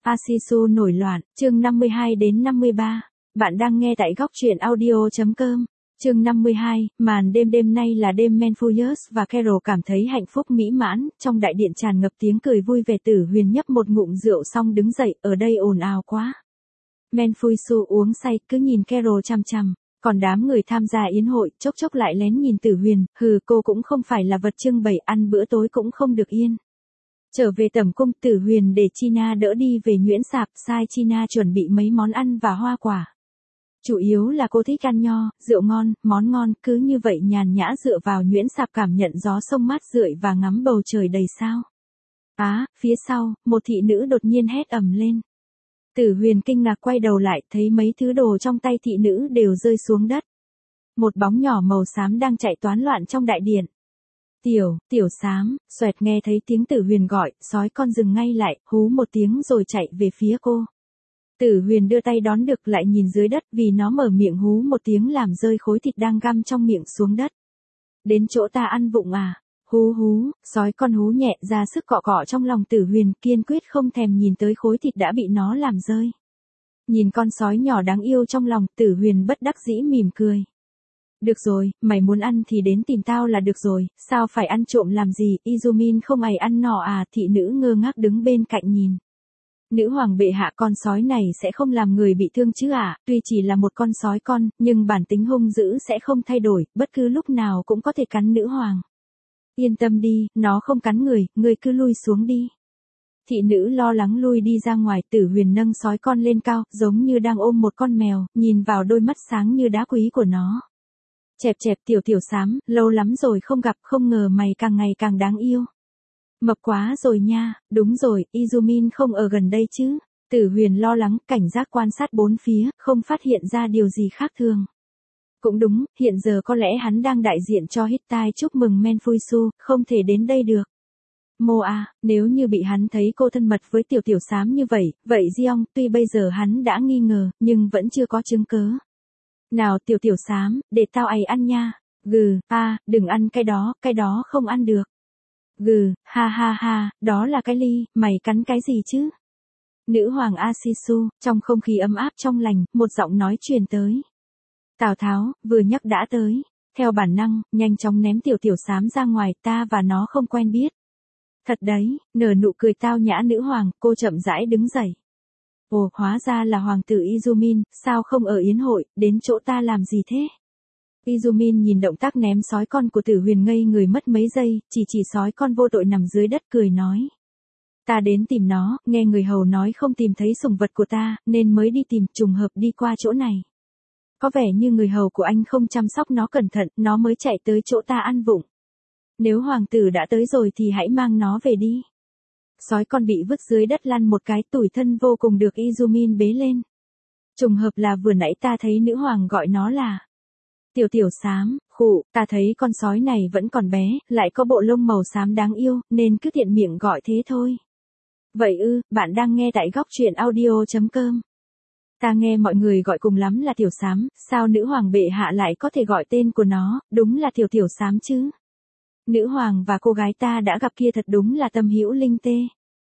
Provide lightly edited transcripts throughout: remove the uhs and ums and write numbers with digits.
Asisu nổi loạn, chương 52 đến 53. Bạn đang nghe tại góc truyện audio.com. Chương 52, màn đêm nay là đêm Menfuius và Carol cảm thấy hạnh phúc mỹ mãn, trong đại điện tràn ngập tiếng cười vui vẻ. Tử Huyền nhấp một ngụm rượu xong đứng dậy, ở đây ồn ào quá. Menfuisu uống say, cứ nhìn Carol chằm chằm, còn đám người tham gia yến hội, chốc chốc lại lén nhìn Tử Huyền, cô cũng không phải là vật trưng bày, ăn bữa tối cũng không được yên. Trở về tẩm cung, Tử Huyền để China đỡ đi về nhuyễn sạp, sai China chuẩn bị mấy món ăn và hoa quả. Chủ yếu là cô thích ăn nho, rượu ngon, món ngon, cứ như vậy nhàn nhã dựa vào nhuyễn sạp cảm nhận gió sông mát rượi và ngắm bầu trời đầy sao. Phía sau, một thị nữ đột nhiên hét ầm lên. Tử Huyền kinh ngạc quay đầu lại, thấy mấy thứ đồ trong tay thị nữ đều rơi xuống đất. Một bóng nhỏ màu xám đang chạy toán loạn trong đại điện. Tiểu xám, xoẹt, nghe thấy tiếng Tử Huyền gọi, sói con dừng ngay lại, hú một tiếng rồi chạy về phía cô. Tử Huyền đưa tay đón được, lại nhìn dưới đất vì nó mở miệng hú một tiếng làm rơi khối thịt đang găm trong miệng xuống đất. Đến chỗ ta ăn vụng à? Hú, sói con hú nhẹ ra sức cọ cọ trong lòng Tử Huyền, kiên quyết không thèm nhìn tới khối thịt đã bị nó làm rơi. Nhìn con sói nhỏ đáng yêu trong lòng, Tử Huyền bất đắc dĩ mỉm cười. Được rồi, mày muốn ăn thì đến tìm tao là được rồi, sao phải ăn trộm làm gì, Izumin không ai ăn nọ à, thị nữ ngơ ngác đứng bên cạnh nhìn. Nữ hoàng bệ hạ, con sói này sẽ không làm người bị thương chứ à, tuy chỉ là một con sói con, nhưng bản tính hung dữ sẽ không thay đổi, bất cứ lúc nào cũng có thể cắn nữ hoàng. Yên tâm đi, nó không cắn người cứ lui xuống đi. Thị nữ lo lắng lui đi ra ngoài. Tử Huyền nâng sói con lên cao, giống như đang ôm một con mèo, nhìn vào đôi mắt sáng như đá quý của nó. Chẹp, tiểu xám, lâu lắm rồi không gặp, không ngờ mày càng ngày càng đáng yêu. Mập quá rồi nha, đúng rồi, Izumin không ở gần đây chứ. Tử Huyền lo lắng, cảnh giác quan sát bốn phía, không phát hiện ra điều gì khác thường. Cũng đúng, hiện giờ có lẽ hắn đang đại diện cho Hittite chúc mừng Menfuisu, không thể đến đây được. Nếu như bị hắn thấy cô thân mật với tiểu xám như vậy, Jeong, tuy bây giờ hắn đã nghi ngờ, nhưng vẫn chưa có chứng cớ. Nào tiểu xám, để tao ăn nha. Đừng ăn cái đó không ăn được. Ha, đó là cái ly, mày cắn cái gì chứ? Nữ hoàng Asisu, trong không khí ấm áp trong lành, một giọng nói truyền tới. Tào Tháo, vừa nhắc đã tới. Theo bản năng, nhanh chóng ném tiểu xám ra ngoài, ta và nó không quen biết. Thật đấy, nở nụ cười tao nhã nữ hoàng, cô chậm rãi đứng dậy. Ồ, hóa ra là hoàng tử Izumin, sao không ở yến hội, đến chỗ ta làm gì thế? Izumin nhìn động tác ném sói con của Tử Huyền ngây người mất mấy giây, chỉ sói con vô tội nằm dưới đất cười nói. Ta đến tìm nó, nghe người hầu nói không tìm thấy sủng vật của ta, nên mới đi tìm, trùng hợp đi qua chỗ này. Có vẻ như người hầu của anh không chăm sóc nó cẩn thận, nó mới chạy tới chỗ ta ăn vụng. Nếu hoàng tử đã tới rồi thì hãy mang nó về đi. Sói con bị vứt dưới đất lăn một cái, tủi thân vô cùng được Izumin bế lên. Trùng hợp là vừa nãy ta thấy nữ hoàng gọi nó là tiểu xám, ta thấy con sói này vẫn còn bé, lại có bộ lông màu xám đáng yêu, nên cứ tiện miệng gọi thế thôi. Vậy bạn đang nghe tại góc truyện audio.com. Ta nghe mọi người gọi cùng lắm là tiểu xám, sao nữ hoàng bệ hạ lại có thể gọi tên của nó, đúng là tiểu xám chứ. Nữ hoàng và cô gái ta đã gặp kia thật đúng là tâm hữu linh tê.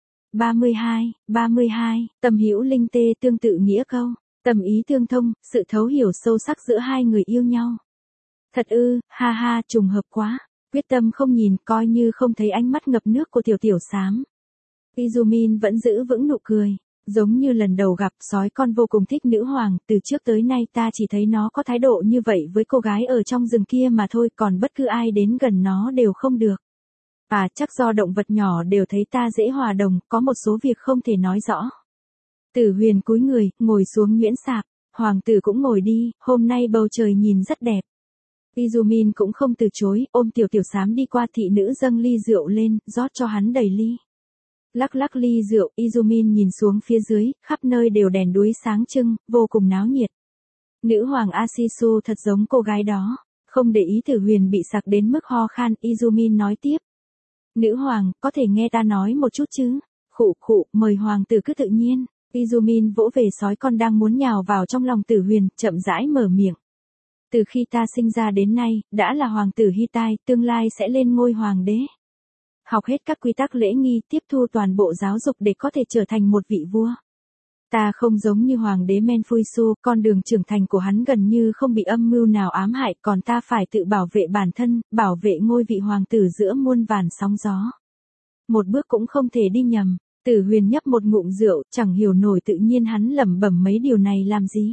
32, tâm hữu linh tê tương tự nghĩa câu, tâm ý tương thông, sự thấu hiểu sâu sắc giữa hai người yêu nhau. Thật ha, trùng hợp quá, quyết tâm không nhìn, coi như không thấy ánh mắt ngập nước của tiểu xám. Izumin vẫn giữ vững nụ cười, giống như lần đầu gặp, sói con vô cùng thích nữ hoàng, từ trước tới nay ta chỉ thấy nó có thái độ như vậy với cô gái ở trong rừng kia mà thôi, còn bất cứ ai đến gần nó đều không được. Chắc do động vật nhỏ đều thấy ta dễ hòa đồng, có một số việc không thể nói rõ. Tử Huyền cúi người, ngồi xuống nhuyễn sạp, hoàng tử cũng ngồi đi, hôm nay bầu trời nhìn rất đẹp. Izumin cũng không từ chối, ôm tiểu xám đi qua, thị nữ dâng ly rượu lên, rót cho hắn đầy ly. Lắc ly rượu, Izumin nhìn xuống phía dưới, khắp nơi đều đèn đuối sáng trưng, vô cùng náo nhiệt. Nữ hoàng Asisu thật giống cô gái đó, không để ý Tử Huyền bị sặc đến mức ho khan, Izumin nói tiếp. Nữ hoàng, có thể nghe ta nói một chút chứ? Mời hoàng tử cứ tự nhiên. Izumin vỗ về sói con đang muốn nhào vào trong lòng Tử Huyền, chậm rãi mở miệng. Từ khi ta sinh ra đến nay, đã là hoàng tử Hittite, tương lai sẽ lên ngôi hoàng đế. Học hết các quy tắc lễ nghi, tiếp thu toàn bộ giáo dục để có thể trở thành một vị vua. Ta không giống như hoàng đế Menfuisu, con đường trưởng thành của hắn gần như không bị âm mưu nào ám hại, còn ta phải tự bảo vệ bản thân, bảo vệ ngôi vị hoàng tử giữa muôn vàn sóng gió. Một bước cũng không thể đi nhầm. Tử Huyền nhấp một ngụm rượu, chẳng hiểu nổi tự nhiên hắn lẩm bẩm mấy điều này làm gì.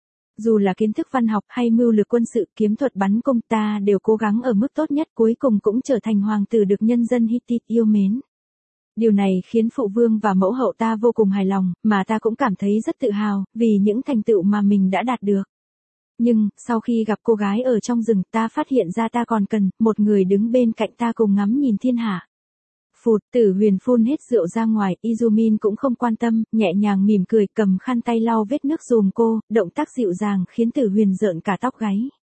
Dù là kiến thức văn học hay mưu lược quân sự, kiếm thuật bắn cung, ta đều cố gắng ở mức tốt nhất, cuối cùng cũng trở thành hoàng tử được nhân dân Hittite yêu mến. Điều này khiến phụ vương và mẫu hậu ta vô cùng hài lòng, mà ta cũng cảm thấy rất tự hào, vì những thành tựu mà mình đã đạt được. Nhưng, sau khi gặp cô gái ở trong rừng, ta phát hiện ra ta còn cần một người đứng bên cạnh ta cùng ngắm nhìn thiên hạ. Phụt, Tử Huyền phun hết rượu ra ngoài, Izumin cũng không quan tâm, nhẹ nhàng mỉm cười, cầm khăn tay lau vết nước giùm cô, động tác dịu dàng khiến Tử Huyền rợn cả tóc gáy.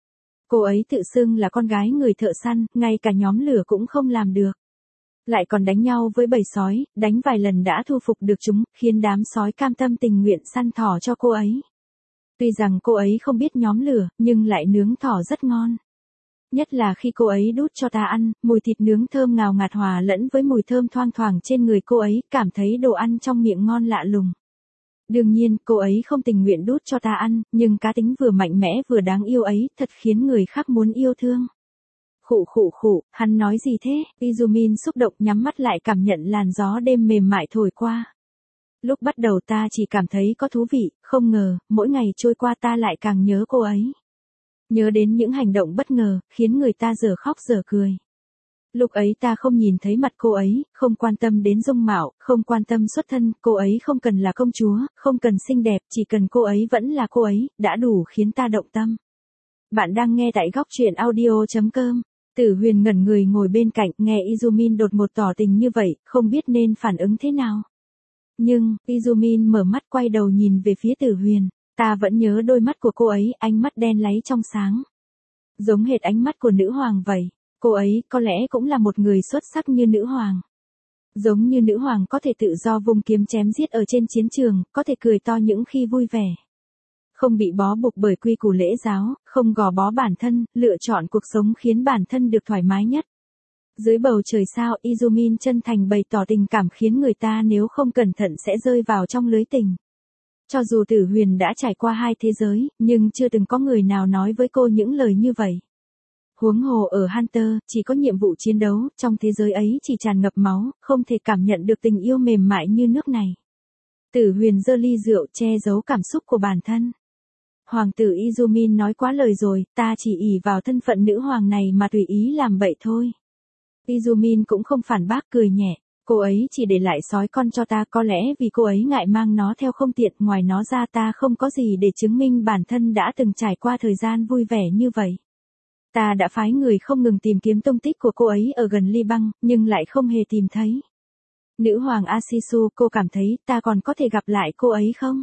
Cô ấy tự xưng là con gái người thợ săn, ngay cả nhóm lửa cũng không làm được. Lại còn đánh nhau với bầy sói, đánh vài lần đã thu phục được chúng, khiến đám sói cam tâm tình nguyện săn thỏ cho cô ấy. Tuy rằng cô ấy không biết nhóm lửa, nhưng lại nướng thỏ rất ngon. Nhất là khi cô ấy đút cho ta ăn, mùi thịt nướng thơm ngào ngạt hòa lẫn với mùi thơm thoang thoảng trên người cô ấy, cảm thấy đồ ăn trong miệng ngon lạ lùng. Đương nhiên, cô ấy không tình nguyện đút cho ta ăn, nhưng cá tính vừa mạnh mẽ vừa đáng yêu ấy, thật khiến người khác muốn yêu thương. Khụ khụ khụ, hắn nói gì thế? Izumin xúc động nhắm mắt lại cảm nhận làn gió đêm mềm mại thổi qua. Lúc bắt đầu ta chỉ cảm thấy có thú vị, không ngờ, mỗi ngày trôi qua ta lại càng nhớ cô ấy. Nhớ đến những hành động bất ngờ, khiến người ta dở khóc dở cười. Lúc ấy ta không nhìn thấy mặt cô ấy, không quan tâm đến dung mạo, không quan tâm xuất thân, cô ấy không cần là công chúa, không cần xinh đẹp, chỉ cần cô ấy vẫn là cô ấy, đã đủ khiến ta động tâm. Bạn đang nghe tại góc truyện audio.com. Tử Huyền ngẩn người ngồi bên cạnh, nghe Izumin đột ngột tỏ tình như vậy, không biết nên phản ứng thế nào. Nhưng, Izumin mở mắt quay đầu nhìn về phía Tử Huyền. Ta vẫn nhớ đôi mắt của cô ấy, ánh mắt đen láy trong sáng. Giống hệt ánh mắt của nữ hoàng vậy. Cô ấy có lẽ cũng là một người xuất sắc như nữ hoàng. Giống như nữ hoàng có thể tự do vung kiếm chém giết ở trên chiến trường, có thể cười to những khi vui vẻ. Không bị bó buộc bởi quy củ lễ giáo, không gò bó bản thân, lựa chọn cuộc sống khiến bản thân được thoải mái nhất. Dưới bầu trời sao, Izumin chân thành bày tỏ tình cảm khiến người ta nếu không cẩn thận sẽ rơi vào trong lưới tình. Cho dù Tử Huyền đã trải qua hai thế giới, nhưng chưa từng có người nào nói với cô những lời như vậy. Huống hồ ở Hunter, chỉ có nhiệm vụ chiến đấu, trong thế giới ấy chỉ tràn ngập máu, không thể cảm nhận được tình yêu mềm mại như nước này. Tử Huyền giơ ly rượu che giấu cảm xúc của bản thân. Hoàng tử Izumin nói quá lời rồi, ta chỉ ỷ vào thân phận nữ hoàng này mà tùy ý làm bậy thôi. Izumin cũng không phản bác, cười nhẹ. Cô ấy chỉ để lại sói con cho ta, có lẽ vì cô ấy ngại mang nó theo không tiện, ngoài nó ra ta không có gì để chứng minh bản thân đã từng trải qua thời gian vui vẻ như vậy. Ta đã phái người không ngừng tìm kiếm tung tích của cô ấy ở gần Liban, nhưng lại không hề tìm thấy. Nữ hoàng Asisu, cô cảm thấy ta còn có thể gặp lại cô ấy không?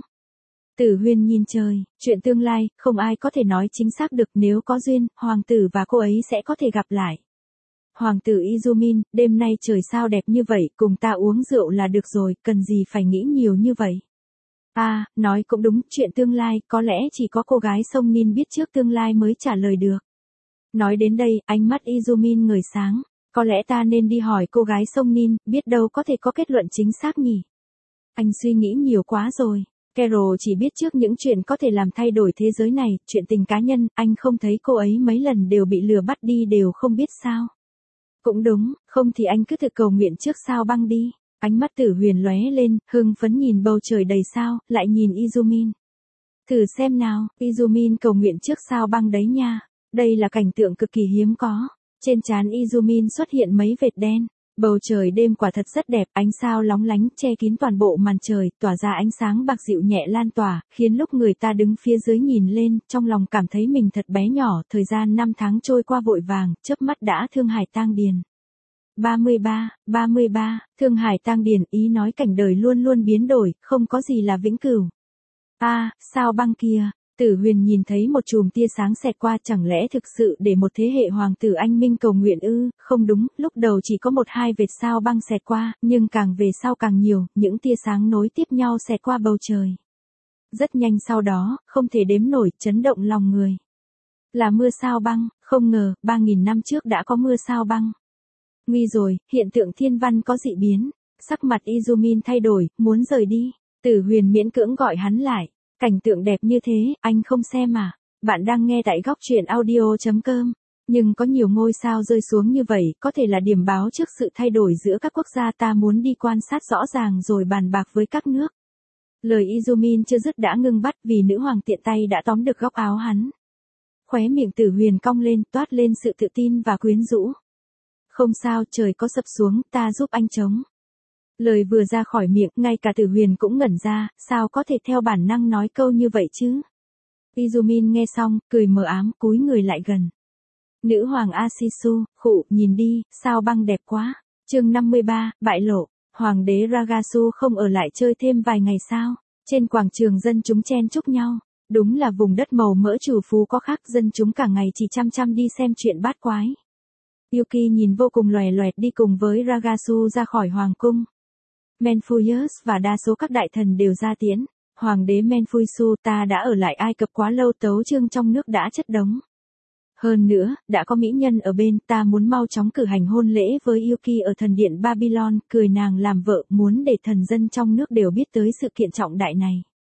Tử Huyền nhìn trời, chuyện tương lai, không ai có thể nói chính xác được, nếu có duyên, hoàng tử và cô ấy sẽ có thể gặp lại. Hoàng tử Izumin, đêm nay trời sao đẹp như vậy, cùng ta uống rượu là được rồi, cần gì phải nghĩ nhiều như vậy. Nói cũng đúng, chuyện tương lai, có lẽ chỉ có cô gái sông Nin biết trước tương lai mới trả lời được. Nói đến đây, ánh mắt Izumin ngời sáng, có lẽ ta nên đi hỏi cô gái sông Nin, biết đâu có thể có kết luận chính xác nhỉ. Anh suy nghĩ nhiều quá rồi. Carol chỉ biết trước những chuyện có thể làm thay đổi thế giới này, chuyện tình cá nhân, anh không thấy cô ấy mấy lần đều bị lừa bắt đi đều không biết sao. Cũng đúng, không thì anh cứ tự cầu nguyện trước sao băng đi. Ánh mắt Tử Huyền lóe lên, hưng phấn nhìn bầu trời đầy sao, lại nhìn Izumin. Thử xem nào, Izumin cầu nguyện trước sao băng đấy nha. Đây là cảnh tượng cực kỳ hiếm có. Trên trán Izumin xuất hiện mấy vệt đen. Bầu trời đêm quả thật rất đẹp, ánh sao lóng lánh che kín toàn bộ màn trời, tỏa ra ánh sáng bạc dịu nhẹ lan tỏa, khiến lúc người ta đứng phía dưới nhìn lên, trong lòng cảm thấy mình thật bé nhỏ, thời gian 5 tháng trôi qua vội vàng, chớp mắt đã Thương Hải tang điền. 33, Thương Hải tang điền, ý nói cảnh đời luôn luôn biến đổi, không có gì là vĩnh cửu. Sao băng kia. Tử Huyền nhìn thấy một chùm tia sáng xẹt qua, chẳng lẽ thực sự để một thế hệ hoàng tử anh minh cầu nguyện ư? Không đúng, lúc đầu chỉ có 1-2 vệt sao băng xẹt qua, nhưng càng về sau càng nhiều, những tia sáng nối tiếp nhau xẹt qua bầu trời. Rất nhanh sau đó, không thể đếm nổi, chấn động lòng người. Là mưa sao băng, không ngờ, 3.000 năm trước đã có mưa sao băng. Nguy rồi, hiện tượng thiên văn có dị biến, sắc mặt Izumin thay đổi, muốn rời đi. Tử Huyền miễn cưỡng gọi hắn lại. Cảnh tượng đẹp như thế, anh không xem à? Bạn đang nghe tại góc truyện audio.com. Nhưng có nhiều ngôi sao rơi xuống như vậy, có thể là điểm báo trước sự thay đổi giữa các quốc gia, ta muốn đi quan sát rõ ràng rồi bàn bạc với các nước. Lời Izumin chưa dứt đã ngưng bắt vì nữ hoàng tiện tay đã tóm được góc áo hắn. Khóe miệng Tử Huyền cong lên, toát lên sự tự tin và quyến rũ. Không sao, trời có sập xuống, ta giúp anh chống. Lời vừa ra khỏi miệng, ngay cả Tử Huyền cũng ngẩn ra, sao có thể theo bản năng nói câu như vậy chứ? Izumin nghe xong, cười mờ ám, cúi người lại gần. Nữ hoàng Asisu, khụ, nhìn đi, sao băng đẹp quá. Chương 53, bại lộ. Hoàng đế Ragasu không ở lại chơi thêm vài ngày sao? Trên quảng trường dân chúng chen chúc nhau. Đúng là vùng đất màu mỡ trù phú có khác, dân chúng cả ngày chỉ chăm đi xem chuyện bát quái. Yuki nhìn vô cùng lòe loẹt đi cùng với Ragasu ra khỏi hoàng cung. Menfuius và đa số các đại thần đều ra tiễn. Hoàng đế Menfuisu, ta đã ở lại Ai Cập quá lâu, tấu chương trong nước đã chất đống. Hơn nữa, đã có mỹ nhân ở bên, ta muốn mau chóng cử hành hôn lễ với Yuki ở thần điện Babylon, cười nàng làm vợ, muốn để thần dân trong nước đều biết tới sự kiện trọng đại này.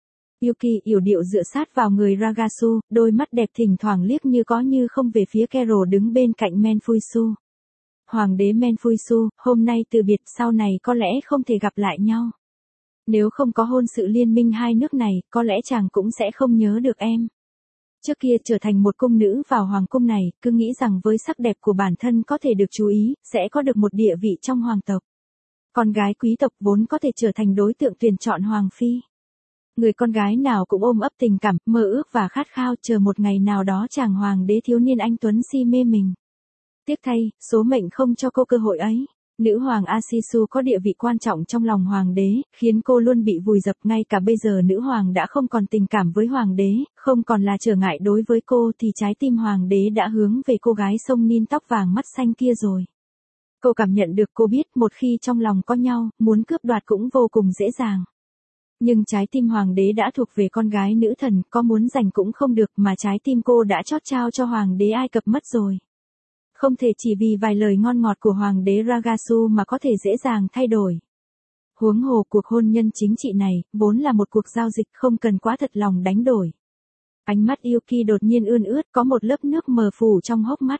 Yuki yểu điệu dựa sát vào người Ragasu, đôi mắt đẹp thỉnh thoảng liếc như có như không về phía Carol đứng bên cạnh Menfuisu. Hoàng đế Menfuisu, hôm nay từ biệt, sau này có lẽ không thể gặp lại nhau. Nếu không có hôn sự liên minh hai nước này, có lẽ chàng cũng sẽ không nhớ được em. Trước kia trở thành một cung nữ vào hoàng cung này, cứ nghĩ rằng với sắc đẹp của bản thân có thể được chú ý, sẽ có được một địa vị trong hoàng tộc. Con gái quý tộc vốn có thể trở thành đối tượng tuyển chọn hoàng phi. Người con gái nào cũng ôm ấp tình cảm, mơ ước và khát khao chờ một ngày nào đó chàng hoàng đế thiếu niên anh tuấn si mê mình. Tiếc thay, số mệnh không cho cô cơ hội ấy. Nữ hoàng Asisu có địa vị quan trọng trong lòng hoàng đế, khiến cô luôn bị vùi dập, ngay cả bây giờ nữ hoàng đã không còn tình cảm với hoàng đế, không còn là trở ngại đối với cô thì trái tim hoàng đế đã hướng về cô gái sông Nin tóc vàng mắt xanh kia rồi. Cô cảm nhận được, cô biết một khi trong lòng có nhau, muốn cướp đoạt cũng vô cùng dễ dàng. Nhưng trái tim hoàng đế đã thuộc về con gái nữ thần, có muốn giành cũng không được, mà trái tim cô đã chót trao cho hoàng đế Ai Cập mất rồi. Không thể chỉ vì vài lời ngon ngọt của hoàng đế Ragasu mà có thể dễ dàng thay đổi. Huống hồ cuộc hôn nhân chính trị này, vốn là một cuộc giao dịch không cần quá thật lòng đánh đổi. Ánh mắt Yuki đột nhiên ươn ướt, có một lớp nước mờ phủ trong hốc mắt.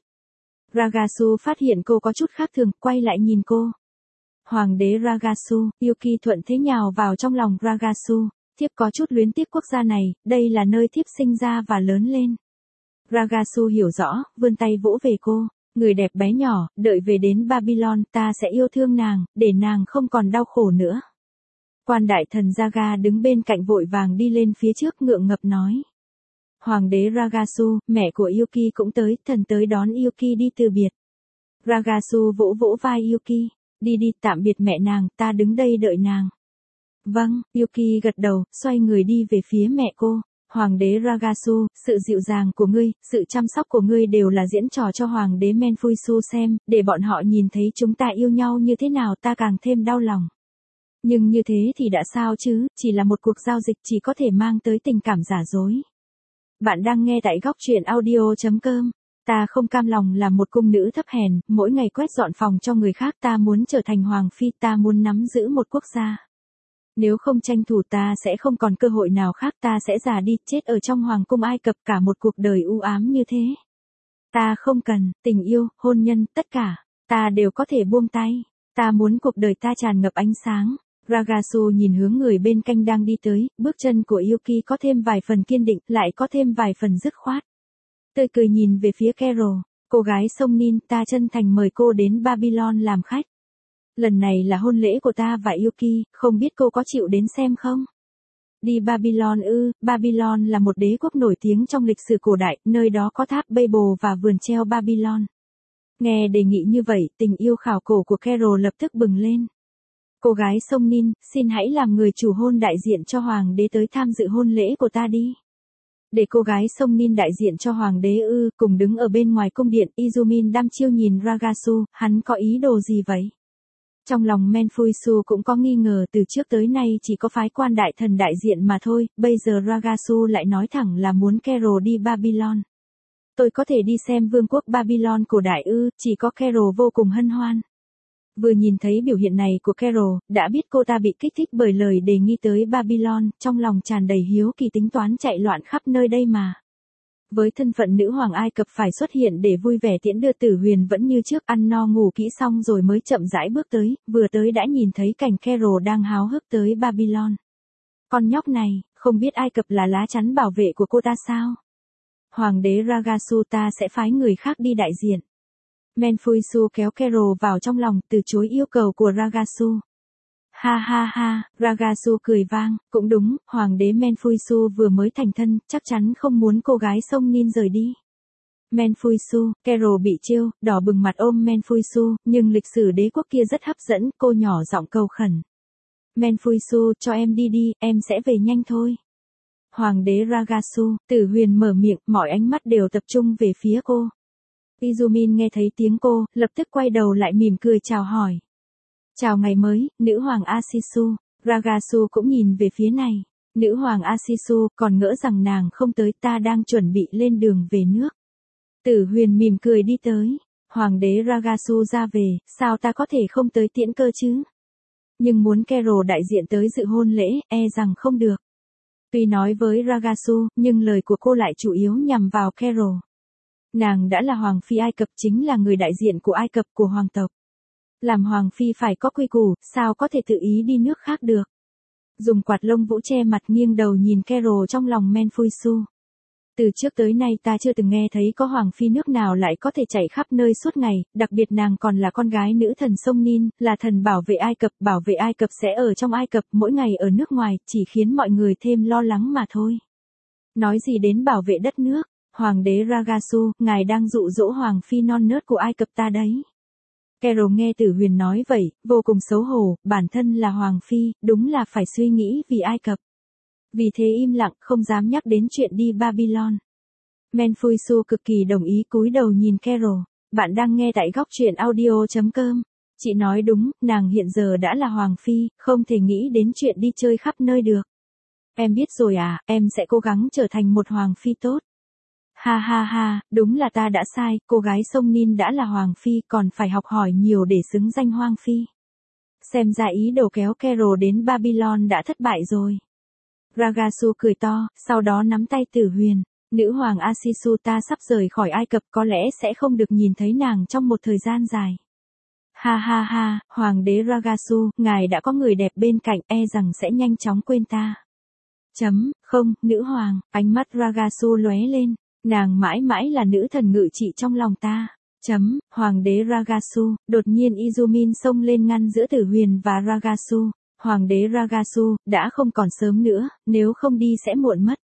Ragasu phát hiện cô có chút khác thường, quay lại nhìn cô. Hoàng đế Ragasu, Yuki thuận thế nhào vào trong lòng Ragasu, thiếp có chút luyến tiếc quốc gia này, đây là nơi thiếp sinh ra và lớn lên. Ragasu hiểu rõ, vươn tay vỗ về cô, người đẹp bé nhỏ, đợi về đến Babylon, ta sẽ yêu thương nàng, để nàng không còn đau khổ nữa. Quan đại thần Jaga đứng bên cạnh vội vàng đi lên phía trước ngượng ngập nói. Hoàng đế Ragasu, mẹ của Yuki cũng tới, thần tới đón Yuki đi từ biệt. Ragasu vỗ vỗ vai Yuki. Đi đi, tạm biệt mẹ nàng, ta đứng đây đợi nàng. Vâng, Yuki gật đầu, xoay người đi về phía mẹ cô. Hoàng đế Ragasu, sự dịu dàng của ngươi, sự chăm sóc của ngươi đều là diễn trò cho hoàng đế Menfuisu xem, để bọn họ nhìn thấy chúng ta yêu nhau như thế nào, ta càng thêm đau lòng. Nhưng như thế thì đã sao chứ, chỉ là một cuộc giao dịch chỉ có thể mang tới tình cảm giả dối. Bạn đang nghe tại góc truyện audio.com. Ta không cam lòng làm một cung nữ thấp hèn, mỗi ngày quét dọn phòng cho người khác, ta muốn trở thành hoàng phi, ta muốn nắm giữ một quốc gia. Nếu không tranh thủ ta sẽ không còn cơ hội nào khác, ta sẽ già đi, chết ở trong hoàng cung Ai Cập cả một cuộc đời u ám như thế. Ta không cần, tình yêu, hôn nhân, tất cả, ta đều có thể buông tay. Ta muốn cuộc đời ta tràn ngập ánh sáng. Ragasu nhìn hướng người bên cạnh đang đi tới, bước chân của Yuki có thêm vài phần kiên định, lại có thêm vài phần dứt khoát. Tươi cười nhìn về phía Carol, cô gái sông Nin, ta chân thành mời cô đến Babylon làm khách. Lần này là hôn lễ của ta và Yuki, không biết cô có chịu đến xem không? Đi Babylon ư? Babylon là một đế quốc nổi tiếng trong lịch sử cổ đại, nơi đó có tháp Babel và vườn treo Babylon. Nghe đề nghị như vậy, tình yêu khảo cổ của Carol lập tức bừng lên. Cô gái sông Nin, xin hãy làm người chủ hôn đại diện cho hoàng đế tới tham dự hôn lễ của ta đi. Để cô gái sông Nin đại diện cho hoàng đế ư? Cùng đứng ở bên ngoài cung điện, Izumin đăm chiêu nhìn Ragasu, hắn có ý đồ gì vậy? Trong lòng Menfuisu cũng có nghi ngờ, từ trước tới nay chỉ có phái quan đại thần đại diện mà thôi, bây giờ Ragasu lại nói thẳng là muốn Carol đi Babylon. Tôi có thể đi xem vương quốc Babylon cổ đại ư? Chỉ có Carol vô cùng hân hoan. Vừa nhìn thấy biểu hiện này của Carol, đã biết cô ta bị kích thích bởi lời đề nghị tới Babylon, trong lòng tràn đầy hiếu kỳ tính toán chạy loạn khắp nơi đây mà. Với thân phận nữ hoàng Ai Cập phải xuất hiện để vui vẻ tiễn đưa Tử Huyền vẫn như trước ăn no ngủ kỹ xong rồi mới chậm rãi bước tới, vừa tới đã nhìn thấy cảnh Carol đang háo hức tới Babylon. Con nhóc này, không biết Ai Cập là lá chắn bảo vệ của cô ta sao? Hoàng đế Ragasu ta sẽ phái người khác đi đại diện. Menfuisu kéo Carol vào trong lòng từ chối yêu cầu của Ragasu. Ha ha ha, Ragasu cười vang, cũng đúng, hoàng đế Menfuisu vừa mới thành thân, chắc chắn không muốn cô gái sông Nin rời đi. Menfuisu, Carol bị trêu, đỏ bừng mặt ôm Menfuisu, nhưng lịch sử đế quốc kia rất hấp dẫn, cô nhỏ giọng cầu khẩn. Menfuisu, cho em đi đi, em sẽ về nhanh thôi. Hoàng đế Ragasu, Tử Huyền mở miệng, mọi ánh mắt đều tập trung về phía cô. Izumin nghe thấy tiếng cô, lập tức quay đầu lại mỉm cười chào hỏi. Chào ngày mới, nữ hoàng Asisu. Ragasu cũng nhìn về phía này. Nữ hoàng Asisu còn ngỡ rằng nàng không tới, ta đang chuẩn bị lên đường về nước. Tử Huyền mỉm cười đi tới. Hoàng đế Ragasu ra về, sao ta có thể không tới tiễn cơ chứ? Nhưng muốn Carol đại diện tới dự hôn lễ, e rằng không được. Tuy nói với Ragasu, nhưng lời của cô lại chủ yếu nhằm vào Carol. Nàng đã là hoàng phi Ai Cập, chính là người đại diện của Ai Cập, của hoàng tộc. Làm hoàng phi phải có quy củ, sao có thể tự ý đi nước khác được. Dùng quạt lông vũ che mặt nghiêng đầu nhìn Carol trong lòng Menfuisu. Từ trước tới nay ta chưa từng nghe thấy có hoàng phi nước nào lại có thể chạy khắp nơi suốt ngày, đặc biệt nàng còn là con gái nữ thần sông Nin, là thần bảo vệ Ai Cập sẽ ở trong Ai Cập, mỗi ngày ở nước ngoài, chỉ khiến mọi người thêm lo lắng mà thôi. Nói gì đến bảo vệ đất nước, hoàng đế Ragasu, ngài đang dụ dỗ hoàng phi non nớt của Ai Cập ta đấy. Carol nghe Tử Huyền nói vậy, vô cùng xấu hổ, bản thân là hoàng phi, đúng là phải suy nghĩ vì Ai Cập. Vì thế im lặng, không dám nhắc đến chuyện đi Babylon. Menfuisu cực kỳ đồng ý cúi đầu nhìn Carol. Bạn đang nghe tại góc truyện audio.com. Chị nói đúng, nàng hiện giờ đã là hoàng phi, không thể nghĩ đến chuyện đi chơi khắp nơi được. Em biết rồi à, em sẽ cố gắng trở thành một hoàng phi tốt. Ha ha ha, đúng là ta đã sai, cô gái sông Nin đã là hoàng phi, còn phải học hỏi nhiều để xứng danh hoàng phi. Xem ra ý đồ kéo Carol đến Babylon đã thất bại rồi. Ragasu cười to, sau đó nắm tay Tử Huyền. Nữ hoàng Asisu ta sắp rời khỏi Ai Cập, có lẽ sẽ không được nhìn thấy nàng trong một thời gian dài. Ha ha ha, hoàng đế Ragasu, ngài đã có người đẹp bên cạnh, e rằng sẽ nhanh chóng quên ta. Không, nữ hoàng, ánh mắt Ragasu lóe lên. Nàng mãi mãi là nữ thần ngự trị trong lòng ta. Hoàng đế Ragasu, đột nhiên Izumin xông lên ngăn giữa Tử Huyền và Ragasu. Hoàng đế Ragasu, đã không còn sớm nữa, nếu không đi sẽ muộn mất.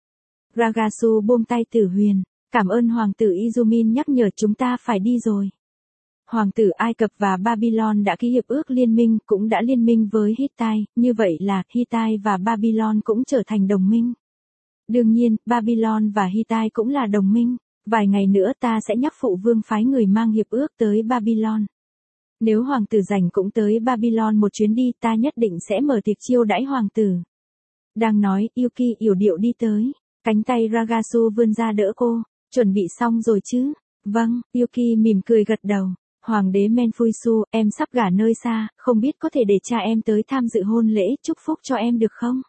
Ragasu buông tay Tử Huyền. Cảm ơn hoàng tử Izumin nhắc nhở, chúng ta phải đi rồi. Hoàng tử Ai Cập và Babylon đã ký hiệp ước liên minh, cũng đã liên minh với Hittite, như vậy là Hittite và Babylon cũng trở thành đồng minh. Đương nhiên, Babylon và Hittite cũng là đồng minh. Vài ngày nữa ta sẽ nhắc phụ vương phái người mang hiệp ước tới Babylon. Nếu hoàng tử rảnh cũng tới Babylon một chuyến đi, ta nhất định sẽ mở tiệc chiêu đãi hoàng tử. Đang nói, Yuki yểu điệu đi tới. Cánh tay Ragasu vươn ra đỡ cô. Chuẩn bị xong rồi chứ? Vâng, Yuki mỉm cười gật đầu. Hoàng đế Menfuisu, em sắp gả nơi xa, không biết có thể để cha em tới tham dự hôn lễ, chúc phúc cho em được không?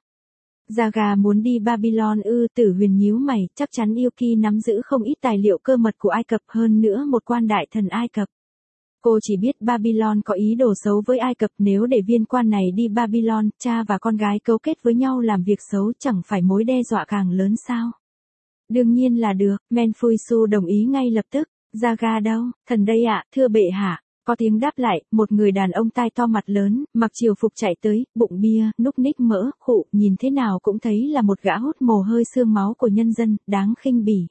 Zaga muốn đi Babylon ư? Tử Huyền nhíu mày, chắc chắn Yuki nắm giữ không ít tài liệu cơ mật của Ai Cập, hơn nữa một quan đại thần Ai Cập. Cô chỉ biết Babylon có ý đồ xấu với Ai Cập, nếu để viên quan này đi Babylon, cha và con gái cấu kết với nhau làm việc xấu, chẳng phải mối đe dọa càng lớn sao? Đương nhiên là được, Menfuisu đồng ý ngay lập tức. Zaga đâu? Thần đây ạ, thưa bệ hạ. Có tiếng đáp lại, một người đàn ông tai to mặt lớn, mặc triều phục chạy tới, bụng bia, núc ních mỡ, khụ, nhìn thế nào cũng thấy là một gã hút mồ hôi xương máu của nhân dân, đáng khinh bỉ.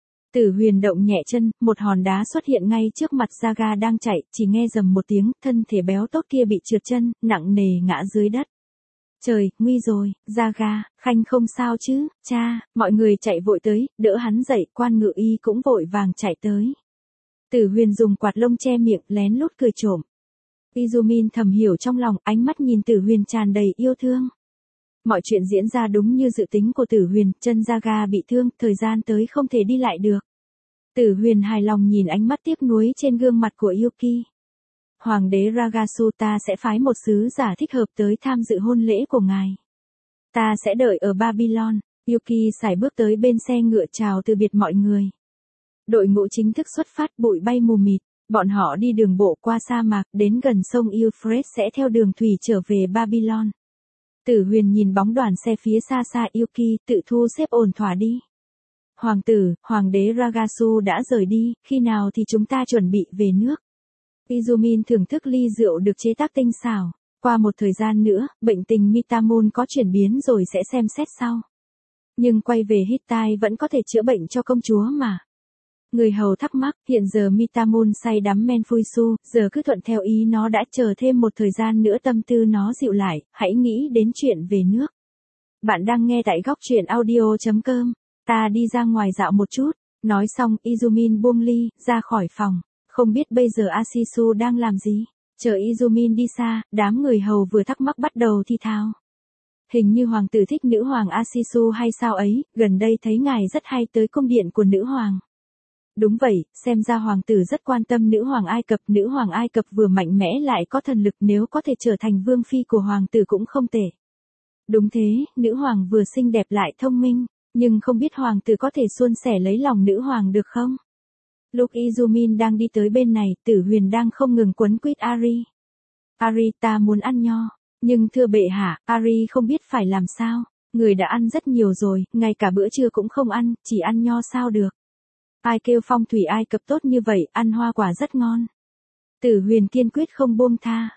Tử Huyền động nhẹ chân, một hòn đá xuất hiện ngay trước mặt Zaga đang chạy, chỉ nghe rầm một tiếng, thân thể béo tốt kia bị trượt chân, nặng nề ngã dưới đất. Trời, nguy rồi, Zaga, Khanh không sao chứ, cha, mọi người chạy vội tới, đỡ hắn dậy, quan ngự y cũng vội vàng chạy tới. Tử Huyền dùng quạt lông che miệng, lén lút cười trộm. Izumin thầm hiểu trong lòng, ánh mắt nhìn Tử Huyền tràn đầy yêu thương. Mọi chuyện diễn ra đúng như dự tính của Tử Huyền, chân Zaga bị thương, thời gian tới không thể đi lại được. Tử Huyền hài lòng nhìn ánh mắt tiếc nuối trên gương mặt của Yuki. Hoàng đế Ragasu, ta sẽ phái một sứ giả thích hợp tới tham dự hôn lễ của ngài. Ta sẽ đợi ở Babylon. Yuki sải bước tới bên xe ngựa chào từ biệt mọi người. Đội ngũ chính thức xuất phát, bụi bay mù mịt. Bọn họ đi đường bộ qua sa mạc, đến gần sông Euphrates sẽ theo đường thủy trở về Babylon. Tử Huyền nhìn bóng đoàn xe phía xa xa Yuki, tự thu xếp ổn thỏa đi. Hoàng tử, hoàng đế Ragasu đã rời đi, khi nào thì chúng ta chuẩn bị về nước? Izumin thưởng thức ly rượu được chế tác tinh xảo. Qua một thời gian nữa, bệnh tình Mitamon có chuyển biến rồi sẽ xem xét sau. Nhưng quay về Hittite vẫn có thể chữa bệnh cho công chúa mà. Người hầu thắc mắc, hiện giờ Mitamon say đắm Menfuisu, giờ cứ thuận theo ý nó đã, chờ thêm một thời gian nữa tâm tư nó dịu lại, hãy nghĩ đến chuyện về nước. Bạn đang nghe tại góc truyện audio.com, ta đi ra ngoài dạo một chút. Nói xong, Izumin buông ly, ra khỏi phòng. Không biết bây giờ Asisu đang làm gì? Chờ Izumin đi xa, đám người hầu vừa thắc mắc bắt đầu thi thao. Hình như hoàng tử thích nữ hoàng Asisu hay sao ấy, gần đây thấy ngài rất hay tới cung điện của nữ hoàng. Đúng vậy, xem ra hoàng tử rất quan tâm nữ hoàng Ai Cập. Nữ hoàng Ai Cập vừa mạnh mẽ lại có thần lực, nếu có thể trở thành vương phi của hoàng tử cũng không tệ. Đúng thế, nữ hoàng vừa xinh đẹp lại thông minh, nhưng không biết hoàng tử có thể suôn sẻ lấy lòng nữ hoàng được không? Lúc Izumin đang đi tới bên này, Tử Huyền đang không ngừng quấn quýt Ari. Ari, ta muốn ăn nho. Nhưng thưa bệ hạ, Ari không biết phải làm sao. Người đã ăn rất nhiều rồi, ngay cả bữa trưa cũng không ăn, chỉ ăn nho sao được. Ai kêu phong thủy Ai Cập tốt như vậy, ăn hoa quả rất ngon. Tử Huyền kiên quyết không buông tha.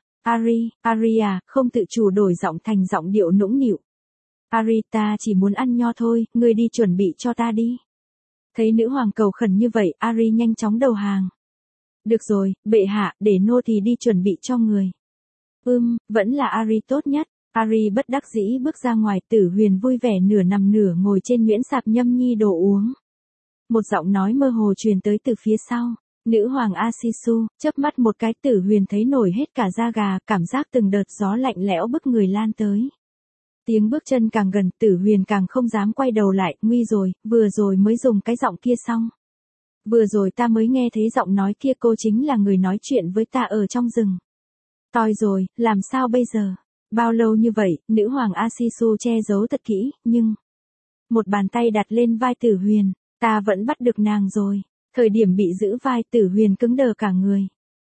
Ari à, không tự chủ đổi giọng thành giọng điệu nũng nịu. Ari, ta chỉ muốn ăn nho thôi, ngươi đi chuẩn bị cho ta đi. Thấy nữ hoàng cầu khẩn như vậy, Ari nhanh chóng đầu hàng. Được rồi, bệ hạ, để nô thì đi chuẩn bị cho người. Vẫn là Ari tốt nhất. Ari bất đắc dĩ bước ra ngoài. Tử Huyền vui vẻ nửa nằm nửa ngồi trên nhuyễn sạp nhâm nhi đồ uống. Một giọng nói mơ hồ truyền tới từ phía sau. Nữ hoàng Asisu, chớp mắt một cái. Tử Huyền thấy nổi hết cả da gà, cảm giác từng đợt gió lạnh lẽo bức người lan tới. Tiếng bước chân càng gần, Tử Huyền càng không dám quay đầu lại. Nguy rồi, vừa rồi mới dùng cái giọng kia xong. Vừa rồi ta mới nghe thấy giọng nói kia, cô chính là người nói chuyện với ta ở trong rừng. Toi rồi, làm sao bây giờ? Bao lâu như vậy, nữ hoàng Asisu che giấu thật kỹ, nhưng... Một bàn tay đặt lên vai Tử Huyền, ta vẫn bắt được nàng rồi. Thời điểm bị giữ vai, Tử Huyền cứng đờ cả người.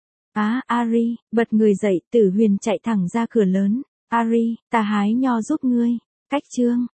Ari, bật người dậy. Tử Huyền chạy thẳng ra cửa lớn. Ari, ta hái nho giúp ngươi. Cách chương.